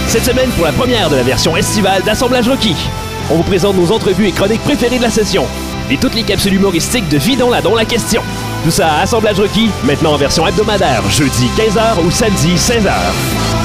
Cette semaine, pour la première de la version estivale d'Assemblage Rocky, on vous présente nos entrevues et chroniques préférées de la session et toutes les capsules humoristiques de Vie dans la question. Tout ça à Assemblage Rocky, maintenant en version hebdomadaire, jeudi 15h ou samedi 16h.